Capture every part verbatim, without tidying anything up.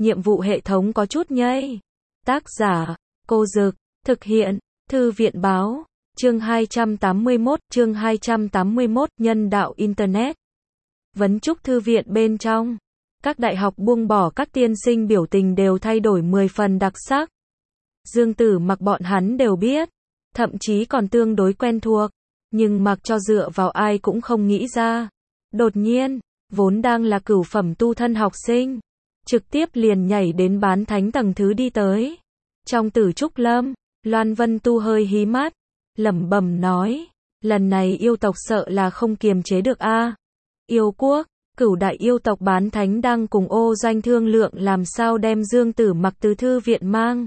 nhiệm vụ hệ thống có chút nhây. Tác giả, Cô Dực, thực hiện, Thư viện Báo, chương hai trăm tám mươi mốt, chương hai trăm tám mươi mốt, nhân đạo Internet. Vấn chúc thư viện bên trong. Các đại học buông bỏ các tiên sinh biểu tình đều thay đổi mười phần đặc sắc. Dương Tử Mặc bọn hắn đều biết, thậm chí còn tương đối quen thuộc, nhưng mặc cho dựa vào ai cũng không nghĩ ra. Đột nhiên, vốn đang là cửu phẩm tu thân học sinh, trực tiếp liền nhảy đến bán thánh tầng thứ đi tới. Trong Tử Trúc Lâm, Loan Vân Tu hơi hí mắt, lẩm bẩm nói, lần này yêu tộc sợ là không kiềm chế được a. Yêu quốc, cửu đại yêu tộc bán thánh đang cùng Ô Doanh thương lượng làm sao đem Dương Tử Mặc từ thư viện mang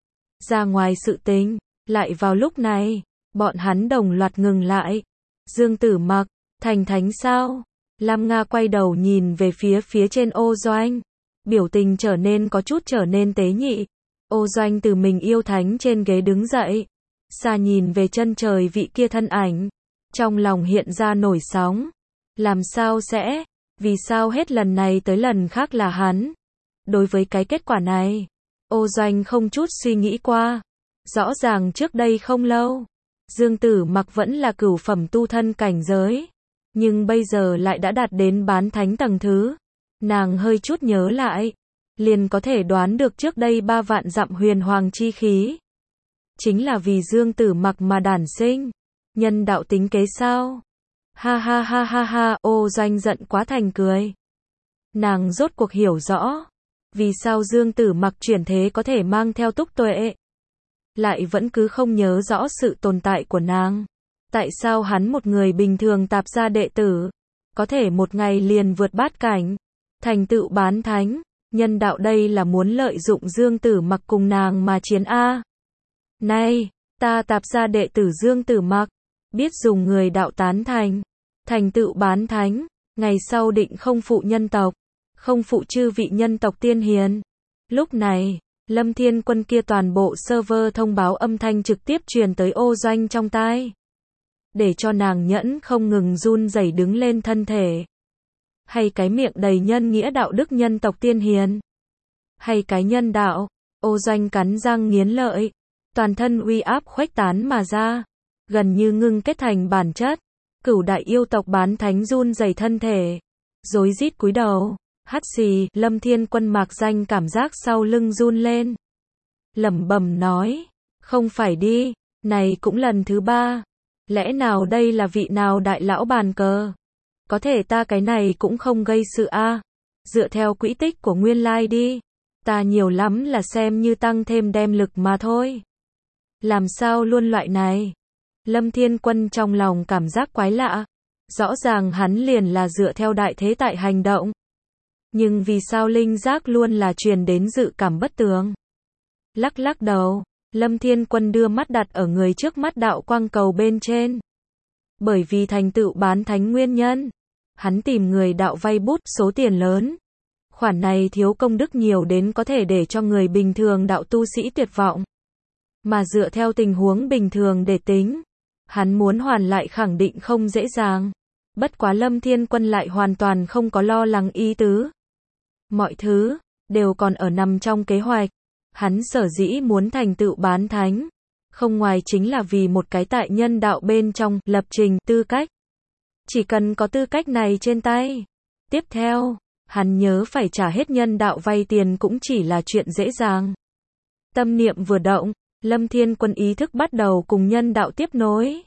ra ngoài sự tình. Lại vào lúc này, bọn hắn đồng loạt ngừng lại. Dương Tử Mặc, thành thánh sao? Lam Nga quay đầu nhìn về phía phía trên Ô Doanh, biểu tình trở nên có chút trở nên tế nhị. Ô Doanh từ mình yêu thánh trên ghế đứng dậy, xa nhìn về chân trời vị kia thân ảnh, trong lòng hiện ra nổi sóng. Làm sao sẽ? Vì sao hết lần này tới lần khác là hắn? Đối với cái kết quả này, Ô Doanh không chút suy nghĩ qua. Rõ ràng trước đây không lâu, Dương Tử Mặc vẫn là cửu phẩm tu thân cảnh giới, nhưng bây giờ lại đã đạt đến bán thánh tầng thứ. Nàng hơi chút nhớ lại, liền có thể đoán được trước đây ba vạn dặm huyền hoàng chi khí chính là vì Dương Tử Mặc mà đản sinh. Nhân đạo tính kế sao? Ha ha ha ha ha, Ô Doanh giận quá thành cười. Nàng rốt cuộc hiểu rõ, vì sao Dương Tử Mặc chuyển thế có thể mang theo túc tuệ, lại vẫn cứ không nhớ rõ sự tồn tại của nàng. Tại sao hắn một người bình thường tạp gia đệ tử, có thể một ngày liền vượt bát cảnh, thành tựu bán thánh? Nhân đạo đây là muốn lợi dụng Dương Tử Mặc cùng nàng mà chiến a. Này, ta tạp gia đệ tử Dương Tử Mặc, biết dùng người đạo tán thành, thành tựu bán thánh, ngày sau định không phụ nhân tộc, không phụ chư vị nhân tộc tiên hiền. Lúc này, Lâm Thiên Quân kia toàn bộ server thông báo âm thanh trực tiếp truyền tới Ô Doanh trong tai, để cho nàng nhẫn không ngừng run rẩy đứng lên thân thể. Hay cái miệng đầy nhân nghĩa đạo đức nhân tộc tiên hiền? Hay cái nhân đạo? Ô Doanh cắn răng nghiến lợi, toàn thân uy áp khuếch tán mà ra, gần như ngưng kết thành bản chất. Cửu đại yêu tộc bán thánh run rẩy thân thể, rối rít cúi đầu. Hắt xì, Lâm Thiên Quân mạc danh cảm giác sau lưng run lên. Lẩm bẩm nói, không phải đi, này cũng lần thứ ba. Lẽ nào đây là vị nào đại lão bàn cờ? Có thể ta cái này cũng không gây sự a. Dựa theo quỹ tích của nguyên lai đi, ta nhiều lắm là xem như tăng thêm đem lực mà thôi. Làm sao luôn loại này? Lâm Thiên Quân trong lòng cảm giác quái lạ. Rõ ràng hắn liền là dựa theo đại thế tại hành động, nhưng vì sao linh giác luôn là truyền đến dự cảm bất tường? Lắc lắc đầu, Lâm Thiên Quân đưa mắt đặt ở người trước mắt đạo quang cầu bên trên. Bởi vì thành tựu bán thánh nguyên nhân, hắn tìm người đạo vay bút số tiền lớn. Khoản này thiếu công đức nhiều đến có thể để cho người bình thường đạo tu sĩ tuyệt vọng. Mà dựa theo tình huống bình thường để tính, hắn muốn hoàn lại khẳng định không dễ dàng. Bất quá Lâm Thiên Quân lại hoàn toàn không có lo lắng ý tứ. Mọi thứ đều còn ở nằm trong kế hoạch. Hắn sở dĩ muốn thành tựu bán thánh, không ngoài chính là vì một cái tại nhân đạo bên trong lập trình tư cách. Chỉ cần có tư cách này trên tay, tiếp theo, hắn nhớ phải trả hết nhân đạo vay tiền cũng chỉ là chuyện dễ dàng. Tâm niệm vừa động, Lâm Thiên Quân ý thức bắt đầu cùng nhân đạo tiếp nối.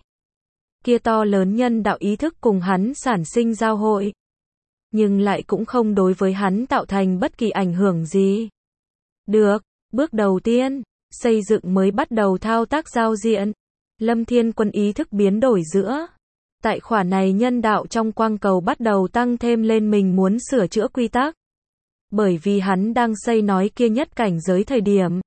Kia to lớn nhân đạo ý thức cùng hắn sản sinh giao hội, nhưng lại cũng không đối với hắn tạo thành bất kỳ ảnh hưởng gì. Được, bước đầu tiên, xây dựng mới bắt đầu thao tác giao diện. Lâm Thiên Quân ý thức biến đổi giữa. Tại khoản này nhân đạo trong quang cầu bắt đầu tăng thêm lên mình muốn sửa chữa quy tắc. Bởi vì hắn đang xây nói kia nhất cảnh giới thời điểm,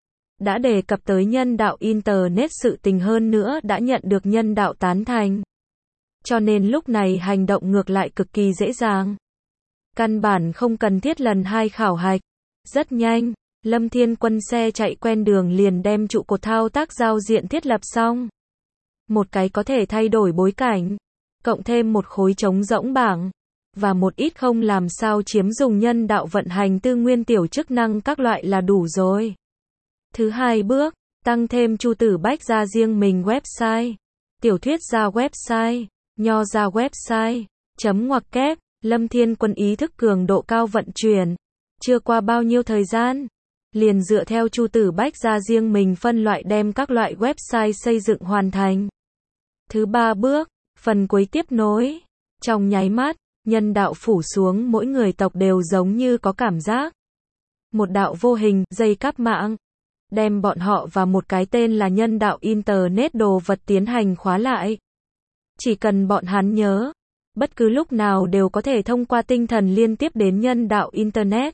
đã đề cập tới nhân đạo Internet sự tình hơn nữa đã nhận được nhân đạo tán thành. Cho nên lúc này hành động ngược lại cực kỳ dễ dàng. Căn bản không cần thiết lần hai khảo hạch. Rất nhanh, Lâm Thiên Quân xe chạy quen đường liền đem trụ cột thao tác giao diện thiết lập xong. Một cái có thể thay đổi bối cảnh, cộng thêm một khối trống rỗng bảng. và một ít không làm sao chiếm dùng nhân đạo vận hành tư nguyên tiểu chức năng các loại là đủ rồi. Thứ hai bước, tăng thêm Chu Tử Bách ra riêng mình website, tiểu thuyết ra website, nho ra website, chấm ngoặc kép, Lâm Thiên Quân ý thức cường độ cao vận chuyển. Chưa qua bao nhiêu thời gian, liền dựa theo Chu Tử Bách ra riêng mình phân loại đem các loại website xây dựng hoàn thành. Thứ ba bước, phần cuối tiếp nối. Trong nháy mắt, nhân đạo phủ xuống mỗi người tộc đều giống như có cảm giác. Một đạo vô hình, dây cáp mạng, đem bọn họ và một cái tên là nhân đạo Internet đồ vật tiến hành khóa lại. Chỉ cần bọn hắn nhớ, bất cứ lúc nào đều có thể thông qua tinh thần liên tiếp đến nhân đạo Internet.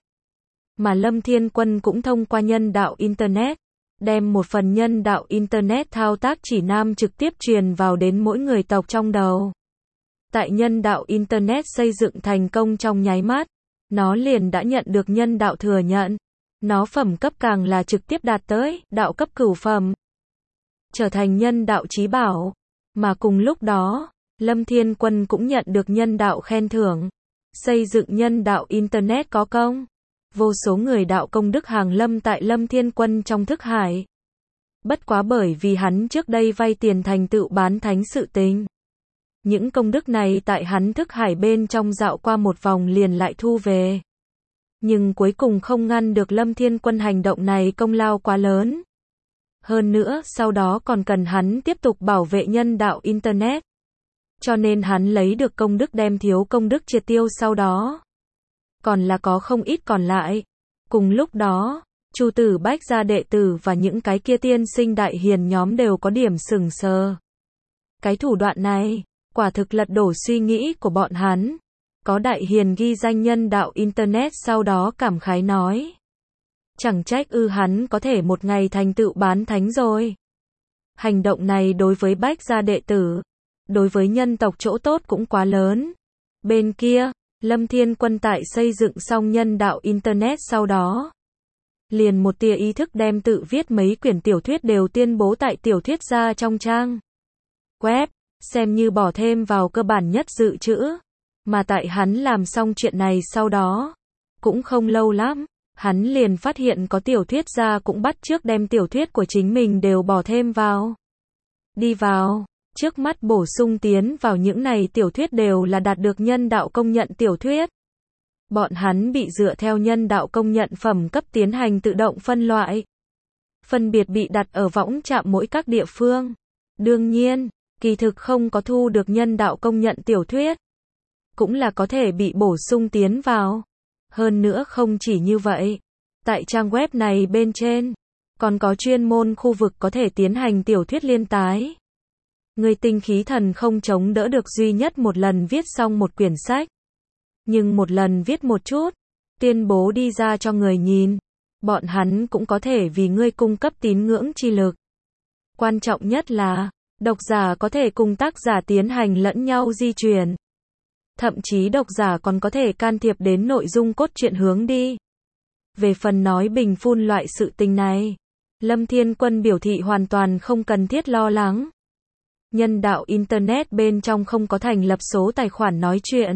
Mà Lâm Thiên Quân cũng thông qua nhân đạo Internet, đem một phần nhân đạo Internet thao tác chỉ nam trực tiếp truyền vào đến mỗi người tộc trong đầu. Tại nhân đạo Internet xây dựng thành công trong nháy mắt, nó liền đã nhận được nhân đạo thừa nhận. Nó phẩm cấp càng là trực tiếp đạt tới đạo cấp cửu phẩm, trở thành nhân đạo chí bảo. Mà cùng lúc đó, Lâm Thiên Quân cũng nhận được nhân đạo khen thưởng. Xây dựng nhân đạo Internet có công. Vô số người đạo công đức hàng lâm tại Lâm Thiên Quân trong thức hải. Bất quá bởi vì hắn trước đây vay tiền thành tựu bán thánh sự tình. Những công đức này tại hắn thức hải bên trong dạo qua một vòng liền lại thu về. Nhưng cuối cùng không ngăn được Lâm Thiên Quân hành động này công lao quá lớn. Hơn nữa, sau đó còn cần hắn tiếp tục bảo vệ nhân đạo Internet. Cho nên hắn lấy được công đức đem thiếu công đức triệt tiêu sau đó. Còn là có không ít còn lại. Cùng lúc đó, Chu Tử Bách gia đệ tử và những cái kia tiên sinh đại hiền nhóm đều có điểm sừng sờ. Cái thủ đoạn này, quả thực lật đổ suy nghĩ của bọn hắn. Có đại hiền ghi danh nhân đạo Internet sau đó cảm khái nói. Chẳng trách ư hắn có thể một ngày thành tựu bán thánh rồi. Hành động này đối với Bách gia đệ tử, đối với nhân tộc chỗ tốt cũng quá lớn. Bên kia, Lâm Thiên Quân tại xây dựng xong nhân đạo Internet sau đó. Liền một tia ý thức đem tự viết mấy quyển tiểu thuyết đều tuyên bố tại tiểu thuyết ra trong trang web, xem như bỏ thêm vào cơ bản nhất dự trữ. Mà tại hắn làm xong chuyện này sau đó, cũng không lâu lắm, hắn liền phát hiện có tiểu thuyết gia cũng bắt chước đem tiểu thuyết của chính mình đều bỏ thêm vào. Đi vào, trước mắt bổ sung tiến vào những này tiểu thuyết đều là đạt được nhân đạo công nhận tiểu thuyết. Bọn hắn bị dựa theo nhân đạo công nhận phẩm cấp tiến hành tự động phân loại. Phân biệt bị đặt ở võng trạm mỗi các địa phương. Đương nhiên, kỳ thực không có thu được nhân đạo công nhận tiểu thuyết. Cũng là có thể bị bổ sung tiến vào. Hơn nữa không chỉ như vậy. Tại trang web này bên trên, còn có chuyên môn khu vực có thể tiến hành tiểu thuyết liên tái. Người tinh khí thần không chống đỡ được duy nhất một lần viết xong một quyển sách. Nhưng một lần viết một chút, tuyên bố đi ra cho người nhìn. Bọn hắn cũng có thể vì ngươi cung cấp tín ngưỡng chi lực. Quan trọng nhất là, độc giả có thể cùng tác giả tiến hành lẫn nhau di chuyển. Thậm chí độc giả còn có thể can thiệp đến nội dung cốt truyện hướng đi. Về phần nói bình phun loại sự tình này, Lâm Thiên Quân biểu thị hoàn toàn không cần thiết lo lắng. Nhân đạo Internet bên trong không có thành lập số tài khoản nói chuyện.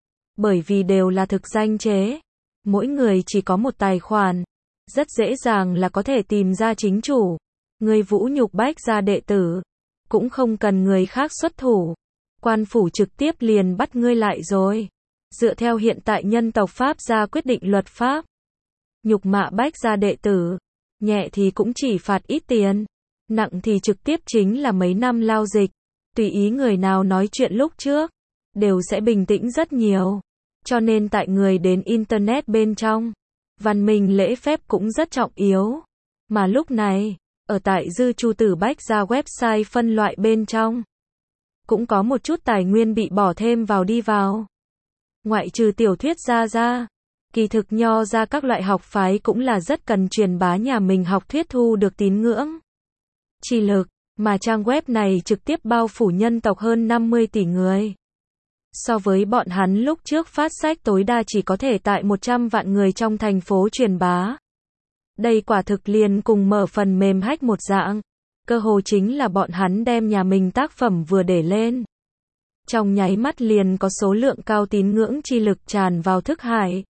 Bởi vì đều là thực danh chế. Mỗi người chỉ có một tài khoản. Rất dễ dàng là có thể tìm ra chính chủ. Người vũ nhục Bách gia đệ tử. Cũng không cần người khác xuất thủ. Quan phủ trực tiếp liền bắt ngươi lại rồi. Dựa theo hiện tại nhân tộc Pháp ra quyết định luật pháp. Nhục mạ Bách gia đệ tử. Nhẹ thì cũng chỉ phạt ít tiền. Nặng thì trực tiếp chính là mấy năm lao dịch. Tùy ý người nào nói chuyện lúc trước. Đều sẽ bình tĩnh rất nhiều. Cho nên tại người đến Internet bên trong. Văn minh lễ phép cũng rất trọng yếu. Mà lúc này, ở tại dư Chu Tử Bách gia website phân loại bên trong. Cũng có một chút tài nguyên bị bỏ thêm vào đi vào. Ngoại trừ tiểu thuyết ra ra. Kỳ thực nho ra các loại học phái cũng là rất cần truyền bá nhà mình học thuyết thu được tín ngưỡng chi lực, mà trang web này trực tiếp bao phủ nhân tộc hơn năm mươi tỷ người. So với bọn hắn lúc trước phát sách tối đa chỉ có thể tại một trăm vạn người trong thành phố truyền bá. Đây quả thực liền cùng mở phần mềm hack một dạng. Cơ hồ chính là bọn hắn đem nhà mình tác phẩm vừa để lên. Trong nháy mắt liền có số lượng cao tín ngưỡng chi lực tràn vào thức hải.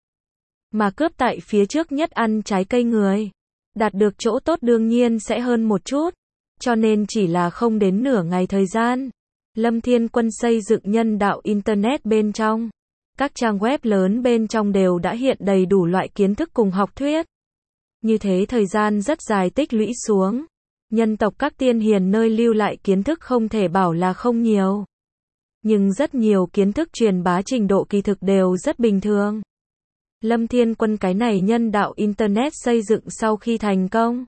Mà cướp tại phía trước nhất ăn trái cây người. Đạt được chỗ tốt đương nhiên sẽ hơn một chút. Cho nên chỉ là không đến nửa ngày thời gian. Lâm Thiên Quân xây dựng nhân đạo Internet bên trong. Các trang web lớn bên trong đều đã hiện đầy đủ loại kiến thức cùng học thuyết. Như thế thời gian rất dài tích lũy xuống. Nhân tộc các tiên hiền nơi lưu lại kiến thức không thể bảo là không nhiều. Nhưng rất nhiều kiến thức truyền bá trình độ kỳ thực đều rất bình thường. Lâm Thiên Quân cái này nhân đạo Internet xây dựng sau khi thành công.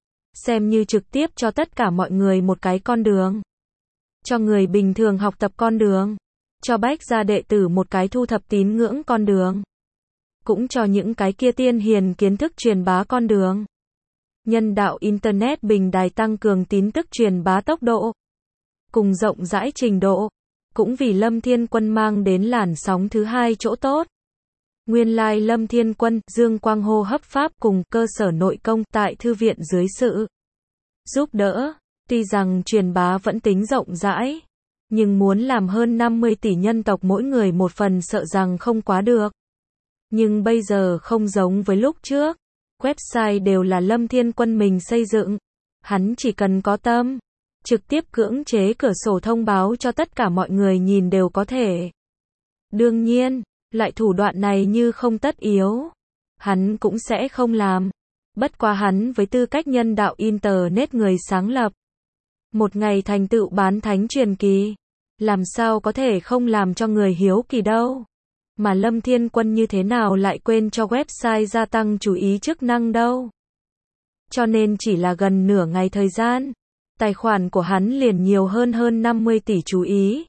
Xem như trực tiếp cho tất cả mọi người một cái con đường. Cho người bình thường học tập con đường. Cho bách gia đệ tử một cái thu thập tín ngưỡng con đường. Cũng cho những cái kia tiên hiền kiến thức truyền bá con đường. Nhân đạo Internet bình đài tăng cường tín tức truyền bá tốc độ. Cùng rộng rãi trình độ. Cũng vì Lâm Thiên Quân mang đến làn sóng thứ hai chỗ tốt. Nguyên lai Lâm Thiên Quân, Dương Quang hô hấp pháp cùng cơ sở nội công tại thư viện dưới sự giúp đỡ. Tuy rằng truyền bá vẫn tính rộng rãi. Nhưng muốn làm hơn năm mươi tỷ nhân tộc mỗi người một phần sợ rằng không quá được. Nhưng bây giờ không giống với lúc trước. Website đều là Lâm Thiên Quân mình xây dựng. Hắn chỉ cần có tâm. Trực tiếp cưỡng chế cửa sổ thông báo cho tất cả mọi người nhìn đều có thể. Đương nhiên, loại thủ đoạn này như không tất yếu. Hắn cũng sẽ không làm. Bất quá hắn với tư cách nhân đạo Internet người sáng lập. Một ngày thành tựu bán thánh truyền kỳ. Làm sao có thể không làm cho người hiếu kỳ đâu. Mà Lâm Thiên Quân như thế nào lại quên cho website gia tăng chú ý chức năng đâu. Cho nên chỉ là gần nửa ngày thời gian. Tài khoản của hắn liền nhiều hơn hơn năm mươi tỷ chú ý.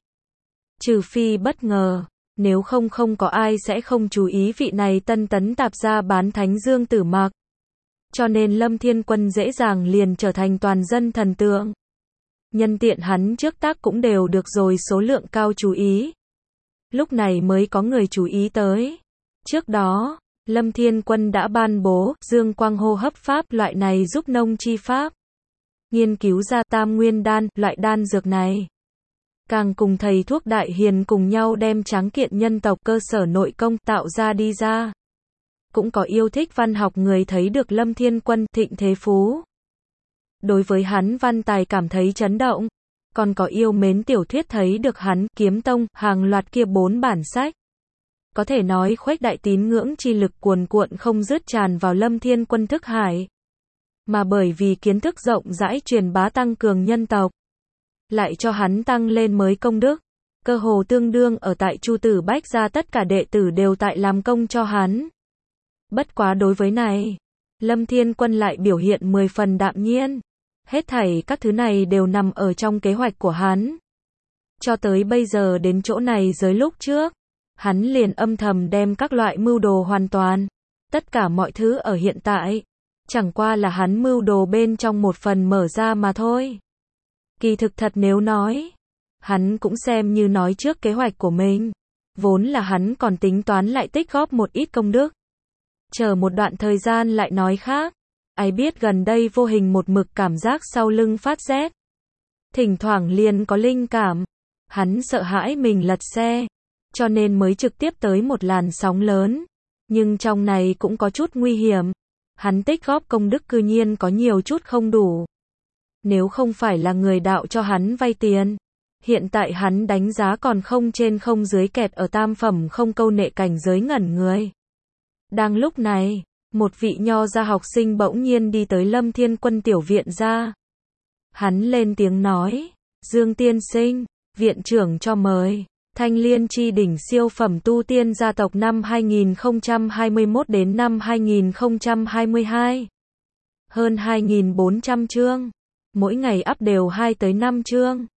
Trừ phi bất ngờ. Nếu không không có ai sẽ không chú ý vị này tân tấn tạp gia bán thánh Dương Tử Mặc. Cho nên Lâm Thiên Quân dễ dàng liền trở thành toàn dân thần tượng. Nhân tiện hắn trước tác cũng đều được rồi số lượng cao chú ý. Lúc này mới có người chú ý tới. Trước đó, Lâm Thiên Quân đã ban bố Dương Quang hô hấp pháp loại này giúp nông chi pháp. Nghiên cứu ra tam nguyên đan, loại đan dược này. Càng cùng thầy thuốc đại hiền cùng nhau đem tráng kiện nhân tộc cơ sở nội công tạo ra đi ra. Cũng có yêu thích văn học người thấy được Lâm Thiên Quân thịnh thế phú. Đối với hắn văn tài cảm thấy chấn động. Còn có yêu mến tiểu thuyết thấy được hắn kiếm tông hàng loạt kia bốn bản sách. Có thể nói khuếch đại tín ngưỡng chi lực cuồn cuộn không dứt tràn vào Lâm Thiên Quân thức hải. Mà bởi vì kiến thức rộng rãi truyền bá tăng cường nhân tộc. Lại cho hắn tăng lên mới công đức. Cơ hồ tương đương ở tại Chu Tử Bách gia tất cả đệ tử đều tại làm công cho hắn. Bất quá đối với này, Lâm Thiên Quân lại biểu hiện mười phần đạm nhiên. Hết thảy các thứ này đều nằm ở trong kế hoạch của hắn. Cho tới bây giờ đến chỗ này giới lúc trước, hắn liền âm thầm đem các loại mưu đồ hoàn toàn. Tất cả mọi thứ ở hiện tại, chẳng qua là hắn mưu đồ bên trong một phần mở ra mà thôi. Kỳ thực thật nếu nói, hắn cũng xem như nói trước kế hoạch của mình. Vốn là hắn còn tính toán lại tích góp một ít công đức. Chờ một đoạn thời gian lại nói khác. Ai biết gần đây vô hình một mực cảm giác sau lưng phát rét. Thỉnh thoảng liền có linh cảm. Hắn sợ hãi mình lật xe. Cho nên mới trực tiếp tới một làn sóng lớn. Nhưng trong này cũng có chút nguy hiểm. Hắn tích góp công đức cư nhiên có nhiều chút không đủ. Nếu không phải là người đạo cho hắn vay tiền. Hiện tại hắn đánh giá còn không trên không dưới kẹt ở tam phẩm không câu nệ cảnh giới ngẩn người. Đang lúc này, một vị nho gia học sinh bỗng nhiên đi tới Lâm Thiên Quân tiểu viện ra. Hắn lên tiếng nói, Dương tiên sinh, viện trưởng cho mời. Thanh Liên chi đỉnh siêu phẩm tu tiên gia tộc năm hai nghìn không trăm hai mươi mốt đến năm hai nghìn không trăm hai mươi hai. Hơn hai nghìn bốn trăm chương. Mỗi ngày up đều hai tới năm chương.